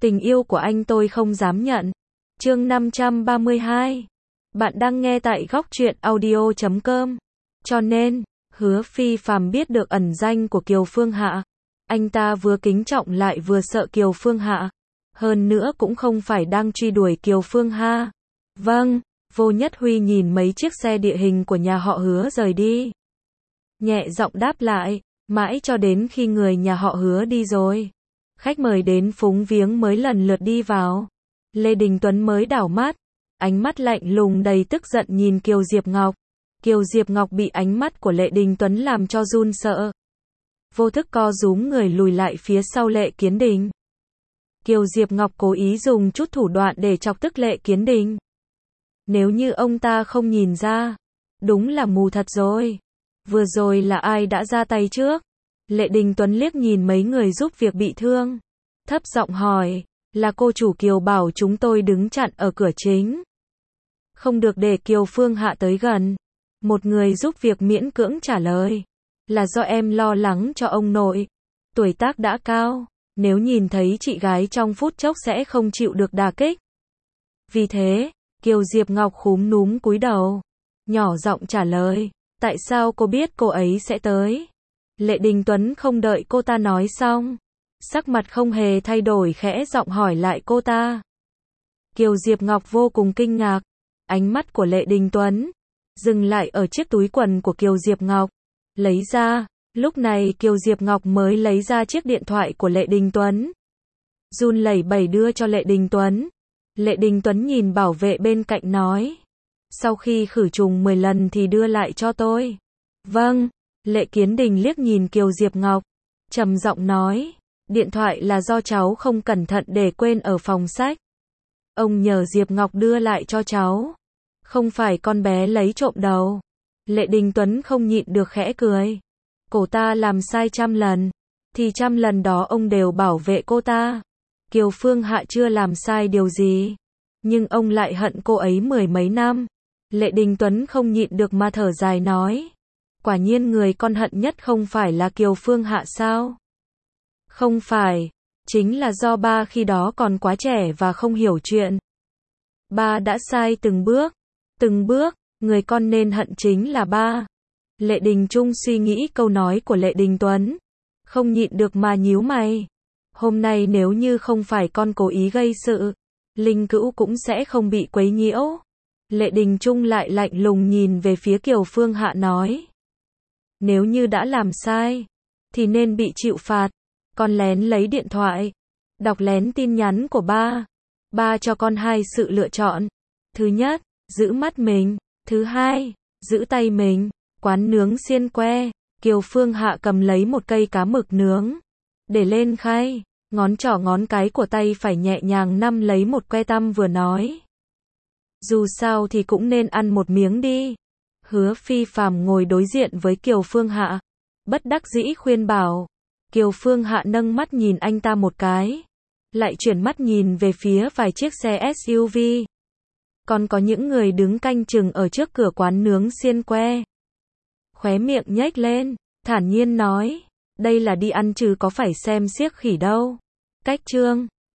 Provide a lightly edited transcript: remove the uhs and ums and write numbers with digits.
Tình yêu của anh tôi không dám nhận. Chương 532. Bạn đang nghe tại góc truyện audio.com. Cho nên, Hứa Phi Phàm biết được ẩn danh của Kiều Phương Hạ. Anh ta vừa kính trọng lại vừa sợ Kiều Phương Hạ. Hơn nữa cũng không phải đang truy đuổi Kiều Phương Hạ. Vâng, Vô Nhất Huy nhìn mấy chiếc xe địa hình của nhà họ Hứa rời đi. Nhẹ giọng đáp lại, mãi cho đến khi người nhà họ Hứa đi rồi. Khách mời đến phúng viếng mới lần lượt đi vào. Lê Đình Tuấn mới đảo mắt, ánh mắt lạnh lùng đầy tức giận nhìn Kiều Diệp Ngọc. Kiều Diệp Ngọc bị ánh mắt của Lê Đình Tuấn làm cho run sợ. Vô thức co rúm người lùi lại phía sau Lệ Kiến Đình. Kiều Diệp Ngọc cố ý dùng chút thủ đoạn để chọc tức Lệ Kiến Đình. Nếu như ông ta không nhìn ra, đúng là mù thật rồi. Vừa rồi là ai đã ra tay trước? Lệ Đình Tuấn liếc nhìn mấy người giúp việc bị thương. Thấp giọng hỏi, là cô chủ Kiều bảo chúng tôi đứng chặn ở cửa chính. Không được để Kiều Phương Hạ tới gần. Một người giúp việc miễn cưỡng trả lời. Là do em lo lắng cho ông nội. Tuổi tác đã cao, nếu nhìn thấy chị gái trong phút chốc sẽ không chịu được đả kích. Vì thế, Kiều Diệp Ngọc khúm núm cúi đầu. Nhỏ giọng trả lời, tại sao cô biết cô ấy sẽ tới? Lệ Đình Tuấn không đợi cô ta nói xong. Sắc mặt không hề thay đổi khẽ giọng hỏi lại cô ta. Kiều Diệp Ngọc vô cùng kinh ngạc. Ánh mắt của Lệ Đình Tuấn dừng lại ở chiếc túi quần của Kiều Diệp Ngọc. Lấy ra, lúc này Kiều Diệp Ngọc mới lấy ra chiếc điện thoại của Lệ Đình Tuấn. Run lẩy bẩy đưa cho Lệ Đình Tuấn. Lệ Đình Tuấn nhìn bảo vệ bên cạnh nói. Sau khi khử trùng 10 lần thì đưa lại cho tôi. Vâng. Lệ Kiến Đình liếc nhìn Kiều Diệp Ngọc. Trầm giọng nói. Điện thoại là do cháu không cẩn thận để quên ở phòng sách. Ông nhờ Diệp Ngọc đưa lại cho cháu. Không phải con bé lấy trộm đâu. Lệ Đình Tuấn không nhịn được khẽ cười. Cô ta làm sai 100 lần. Thì 100 lần đó ông đều bảo vệ cô ta. Kiều Phương Hạ chưa làm sai điều gì. Nhưng ông lại hận cô ấy 10 mấy năm. Lệ Đình Tuấn không nhịn được mà thở dài nói. Quả nhiên người con hận nhất không phải là Kiều Phương Hạ sao? Không phải. Chính là do ba khi đó còn quá trẻ và không hiểu chuyện. Ba đã sai từng bước. Từng bước, người con nên hận chính là ba. Lệ Đình Trung suy nghĩ câu nói của Lệ Đình Tuấn. Không nhịn được mà nhíu mày. Hôm nay nếu như không phải con cố ý gây sự, Linh Cữu cũng sẽ không bị quấy nhiễu. Lệ Đình Trung lại lạnh lùng nhìn về phía Kiều Phương Hạ nói. Nếu như đã làm sai, thì nên bị chịu phạt. Con lén lấy điện thoại, đọc lén tin nhắn của ba. Ba cho con hai sự lựa chọn. Thứ nhất, giữ mắt mình. Thứ hai, giữ tay mình. Quán nướng xiên que. Kiều Phương Hạ cầm lấy một cây cá mực nướng. Để lên khay, ngón trỏ ngón cái của tay phải nhẹ nhàng nắm lấy một que tăm vừa nói. Dù sao thì cũng nên ăn một miếng đi. Hứa Phi Phàm ngồi đối diện với Kiều Phương Hạ. Bất đắc dĩ khuyên bảo. Kiều Phương Hạ nâng mắt nhìn anh ta một cái. Lại chuyển mắt nhìn về phía vài chiếc xe SUV. Còn có những người đứng canh chừng ở trước cửa quán nướng xiên que. Khóe miệng nhếch lên, thản nhiên nói. Đây là đi ăn chứ có phải xem xiếc khỉ đâu. Cách chương